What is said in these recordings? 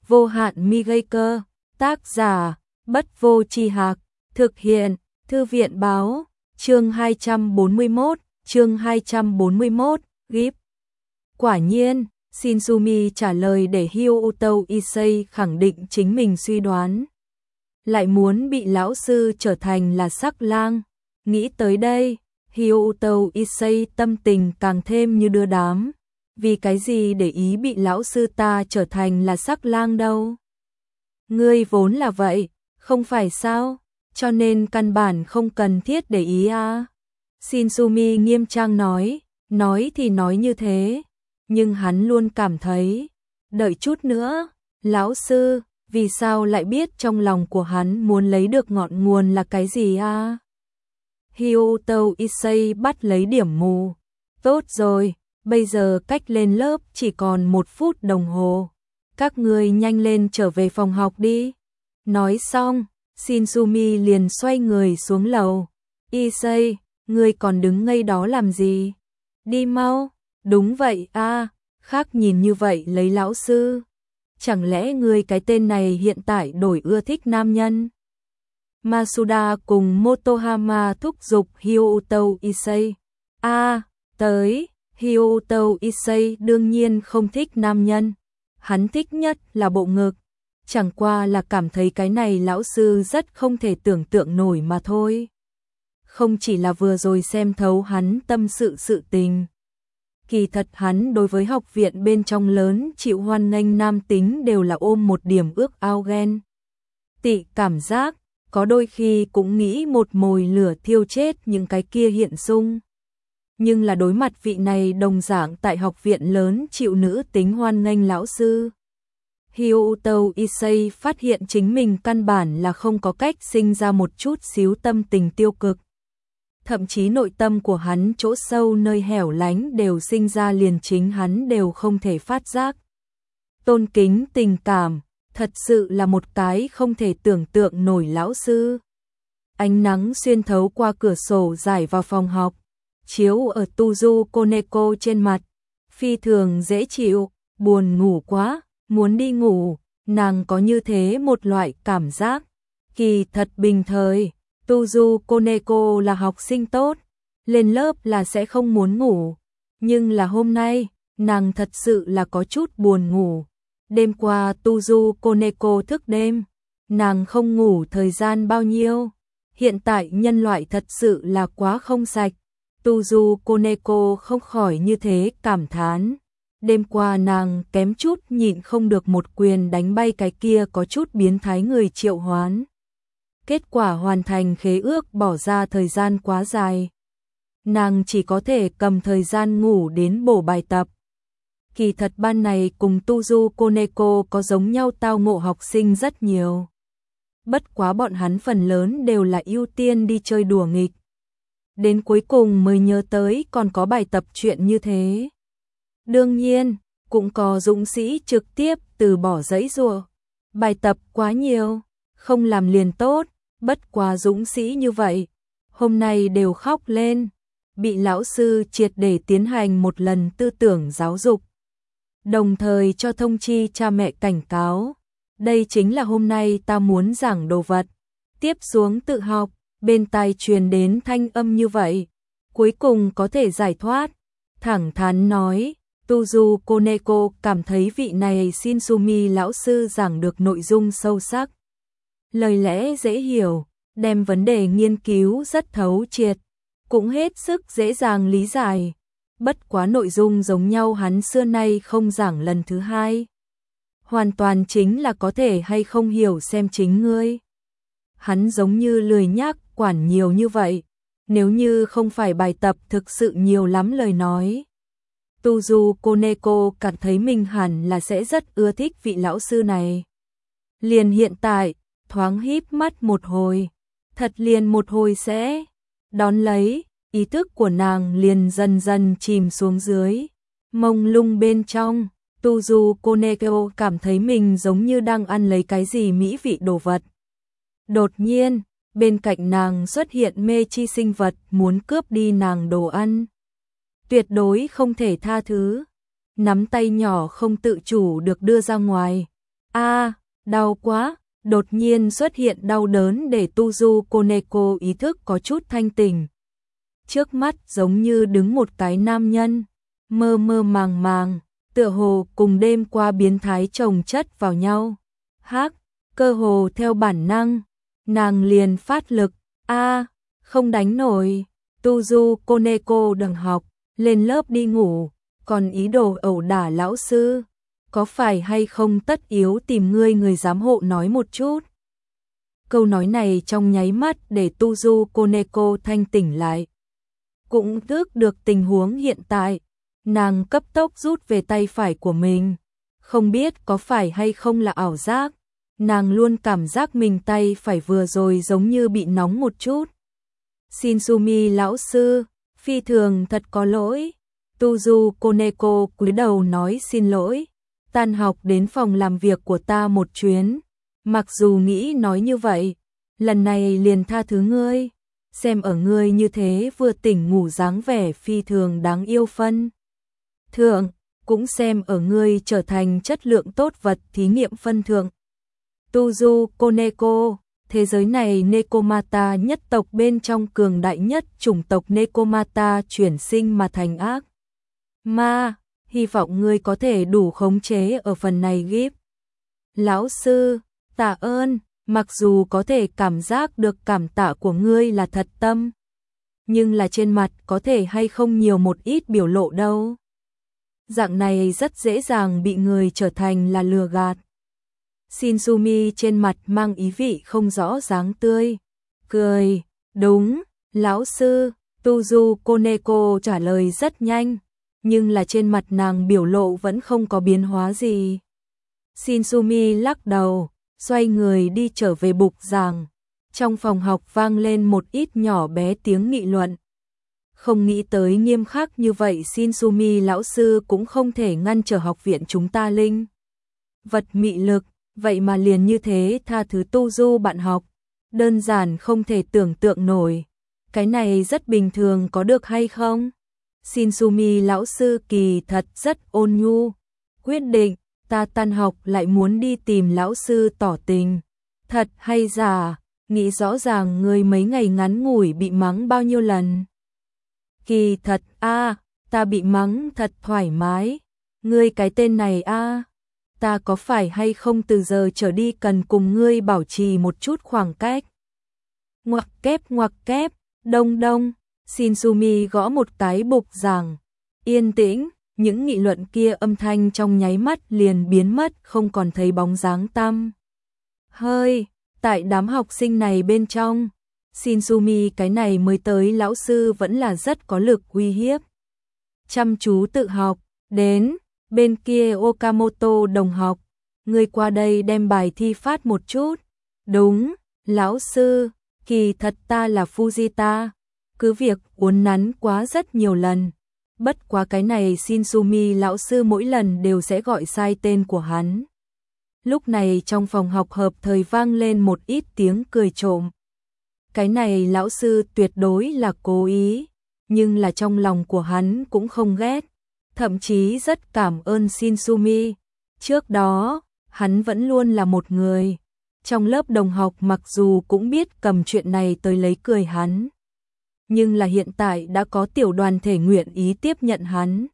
vô hạn mi gây cơ, tác giả, Bất Vô Tri Hạc, thực hiện, Thư viện báo, chương 241, GIF. Quả nhiên, Shinzumi trả lời để Hyoto Issei khẳng định chính mình suy đoán. Lại muốn bị lão sư trở thành là sắc lang. Nghĩ tới đây, Hyoto Issei tâm tình càng thêm như đưa đám. Vì cái gì để ý bị lão sư ta trở thành là sắc lang đâu? Ngươi vốn là vậy, không phải sao? Cho nên căn bản không cần thiết để ý à? Shinzumi nghiêm trang nói thì nói như thế, nhưng hắn luôn cảm thấy, đợi chút nữa, lão sư, vì sao lại biết trong lòng của hắn muốn lấy được ngọn nguồn là cái gì à? Hyoto Issei bắt lấy điểm mù. Tốt rồi, bây giờ cách lên lớp chỉ còn 1 phút đồng hồ. Các ngươi nhanh lên trở về phòng học đi. Nói xong, Shinzumi liền xoay người xuống lầu. Issei, ngươi còn đứng ngây đó làm gì? Đi mau. Đúng vậy a, khác nhìn như vậy lấy lão sư. Chẳng lẽ ngươi cái tên này hiện tại đổi ưa thích nam nhân? Masuda cùng Motohama thúc giục Hyoto Issei. Tới, Hyoto Issei đương nhiên không thích nam nhân. Hắn thích nhất là bộ ngực. Chẳng qua là cảm thấy cái này lão sư rất không thể tưởng tượng nổi mà thôi. Không chỉ là vừa rồi xem thấu hắn tâm sự tình. Kỳ thật hắn đối với học viện bên trong lớn chịu hoan nghênh nam tính đều là ôm một điểm ước ao ghen tị cảm giác, có đôi khi cũng nghĩ một mồi lửa thiêu chết những cái kia hiện sung. Nhưng là đối mặt vị này đồng dạng tại học viện lớn chịu nữ tính hoan nghênh lão sư. Hyoto Issei phát hiện chính mình căn bản là không có cách sinh ra một chút xíu tâm tình tiêu cực. Thậm chí nội tâm của hắn chỗ sâu nơi hẻo lánh đều sinh ra liền chính hắn đều không thể phát giác. Tôn kính tình cảm, thật sự là một cái không thể tưởng tượng nổi lão sư. Ánh nắng xuyên thấu qua cửa sổ rải vào phòng học, chiếu ở Tuzu Koneko trên mặt, phi thường dễ chịu, buồn ngủ quá, muốn đi ngủ, nàng có như thế một loại cảm giác, kỳ thật bình thời. Tuzu Koneko là học sinh tốt, lên lớp là sẽ không muốn ngủ, nhưng là hôm nay, nàng thật sự là có chút buồn ngủ. Đêm qua Tuzu Koneko thức đêm, nàng không ngủ thời gian bao nhiêu, hiện tại nhân loại thật sự là quá không sạch. Tuzu Koneko không khỏi như thế cảm thán. Đêm qua nàng kém chút nhịn không được một quyền đánh bay cái kia có chút biến thái người triệu hoán. Kết quả hoàn thành khế ước bỏ ra thời gian quá dài. Nàng chỉ có thể cầm thời gian ngủ đến bổ bài tập. Kỳ thật ban này cùng Tuzu Koneko có giống nhau tao ngộ học sinh rất nhiều. Bất quá bọn hắn phần lớn đều là ưu tiên đi chơi đùa nghịch. Đến cuối cùng mới nhớ tới còn có bài tập chuyện như thế. Đương nhiên, cũng có dũng sĩ trực tiếp từ bỏ giấy rùa. Bài tập quá nhiều, không làm liền tốt. Bất quá dũng sĩ như vậy, hôm nay đều khóc lên, bị lão sư triệt để tiến hành một lần tư tưởng giáo dục. Đồng thời cho thông chi cha mẹ cảnh cáo, đây chính là hôm nay ta muốn giảng đồ vật. Tiếp xuống tự học, bên tai truyền đến thanh âm như vậy, cuối cùng có thể giải thoát. Thẳng thắn nói, Tuzu Koneko cảm thấy vị này Shinzumi lão sư giảng được nội dung sâu sắc. Lời lẽ dễ hiểu, đem vấn đề nghiên cứu rất thấu triệt, cũng hết sức dễ dàng lý giải. Bất quá nội dung giống nhau hắn xưa nay không giảng lần thứ hai. Hoàn toàn chính là có thể hay không hiểu xem chính ngươi. Hắn giống như lười nhác quản nhiều như vậy, nếu như không phải bài tập thực sự nhiều lắm lời nói. Tuzu Koneko cảm thấy mình hẳn là sẽ rất ưa thích vị lão sư này. Liền hiện tại, thoáng híp mắt một hồi, thật liền một hồi sẽ, đón lấy, ý thức của nàng liền dần dần chìm xuống dưới, mông lung bên trong, Tuzu Koneko cảm thấy mình giống như đang ăn lấy cái gì mỹ vị đồ vật. Đột nhiên, bên cạnh nàng xuất hiện mê chi sinh vật muốn cướp đi nàng đồ ăn. Tuyệt đối không thể tha thứ, nắm tay nhỏ không tự chủ được đưa ra ngoài. Đau quá, đột nhiên xuất hiện đau đớn để Tuju Koneko ý thức có chút thanh tỉnh. Trước mắt giống như đứng một cái nam nhân, mơ mơ màng màng, tựa hồ cùng đêm qua biến thái chồng chất vào nhau. Cơ hồ theo bản năng, nàng liền phát lực, không đánh nổi. Tuju Koneko đừng học, lên lớp đi ngủ, còn ý đồ ẩu đả lão sư. Có phải hay không tất yếu tìm người giám hộ nói một chút. Câu nói này trong nháy mắt để Tuju Koneko thanh tỉnh lại. Cũng tước được tình huống hiện tại, nàng cấp tốc rút về tay phải của mình. Không biết có phải hay không là ảo giác, nàng luôn cảm giác mình tay phải vừa rồi giống như bị nóng một chút. Shinsumi lão sư, phi thường thật có lỗi. Tuju Koneko cúi đầu nói xin lỗi. Tan học đến phòng làm việc của ta một chuyến. Mặc dù nghĩ nói như vậy, lần này liền tha thứ ngươi. Xem ở ngươi như thế vừa tỉnh ngủ dáng vẻ phi thường đáng yêu phân thượng, cũng xem ở ngươi trở thành chất lượng tốt vật thí nghiệm phân thượng. Tuju Koneko, thế giới này Nekomata nhất tộc bên trong cường đại nhất chủng tộc Nekomata chuyển sinh mà thành ác ma, hy vọng ngươi có thể đủ khống chế ở phần này gíp. Lão sư, tạ ơn, mặc dù có thể cảm giác được cảm tạ của ngươi là thật tâm, nhưng là trên mặt có thể hay không nhiều một ít biểu lộ đâu. Dạng này rất dễ dàng bị người trở thành là lừa gạt. Shinsumi trên mặt mang ý vị không rõ dáng tươi, cười, đúng, lão sư. Tuju Koneko trả lời rất nhanh, nhưng là trên mặt nàng biểu lộ vẫn không có biến hóa gì. Shinsumi lắc đầu, xoay người đi trở về bục giảng. Trong phòng học vang lên một ít nhỏ bé tiếng nghị luận. Không nghĩ tới nghiêm khắc như vậy Shinsumi lão sư cũng không thể ngăn trở học viện chúng ta linh vật mị lực, vậy mà liền như thế tha thứ Tuju bạn học. Đơn giản không thể tưởng tượng nổi. Cái này rất bình thường có được hay không? Shinsumi lão sư kỳ thật rất ôn nhu. Quyết định, ta tan học lại muốn đi tìm lão sư tỏ tình. Thật hay giả, nghĩ rõ ràng người mấy ngày ngắn ngủi bị mắng bao nhiêu lần. Kỳ thật ta bị mắng thật thoải mái. Ngươi cái tên này ta có phải hay không từ giờ trở đi cần cùng ngươi bảo trì một chút khoảng cách. Ngoặc kép, đông đông. Shinsumi gõ một cái bục giảng. Yên tĩnh, những nghị luận kia âm thanh trong nháy mắt liền biến mất, không còn thấy bóng dáng tăm hơi. Tại đám học sinh này bên trong, Shinsumi cái này mới tới lão sư vẫn là rất có lực uy hiếp. Chăm chú tự học, đến, bên kia Okamoto đồng học, ngươi qua đây đem bài thi phát một chút. Đúng, lão sư, kỳ thật ta là Fujita. Cứ việc uốn nắn quá rất nhiều lần. Bất quá cái này Shinsumi lão sư mỗi lần đều sẽ gọi sai tên của hắn. Lúc này trong phòng học hợp thời vang lên một ít tiếng cười trộm. Cái này lão sư tuyệt đối là cố ý, nhưng là trong lòng của hắn cũng không ghét, thậm chí rất cảm ơn Shinsumi. Trước đó, hắn vẫn luôn là một người. Trong lớp đồng học mặc dù cũng biết cầm chuyện này tới lấy cười hắn, nhưng là hiện tại đã có tiểu đoàn thể nguyện ý tiếp nhận hắn.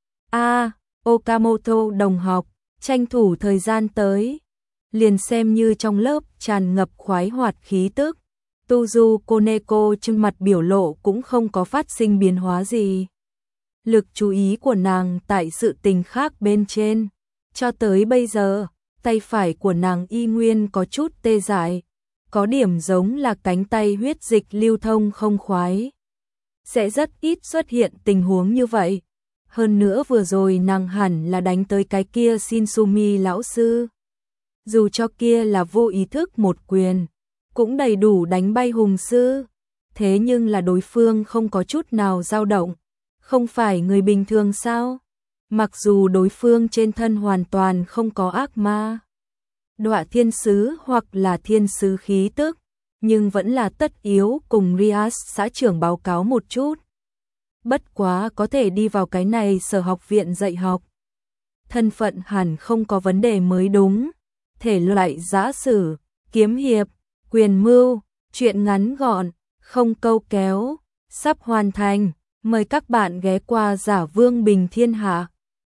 Okamoto đồng học, tranh thủ thời gian tới. Liền xem như trong lớp tràn ngập khoái hoạt khí tức, Tuju Koneko trên mặt biểu lộ cũng không có phát sinh biến hóa gì. Lực chú ý của nàng tại sự tình khác bên trên. Cho tới bây giờ, tay phải của nàng y nguyên có chút tê dại, có điểm giống là cánh tay huyết dịch lưu thông không khoái. Sẽ rất ít xuất hiện tình huống như vậy. Hơn nữa vừa rồi nàng hẳn là đánh tới cái kia Shinsumi lão sư. Dù cho kia là vô ý thức một quyền, cũng đầy đủ đánh bay hùng sư. Thế nhưng là đối phương không có chút nào dao động. Không phải người bình thường sao? Mặc dù đối phương trên thân hoàn toàn không có ác ma, đọa thiên sứ hoặc là thiên sứ khí tức, nhưng vẫn là tất yếu cùng Rias xã trưởng báo cáo một chút. Bất quá có thể đi vào cái này sở học viện dạy học. Thân phận hẳn không có vấn đề mới đúng. thể loại giã sử, kiếm hiệp, quyền mưu, truyện ngắn gọn, không câu kéo, sắp hoàn thành. Mời các bạn ghé qua Giả Vương Bình Thiên Hạ.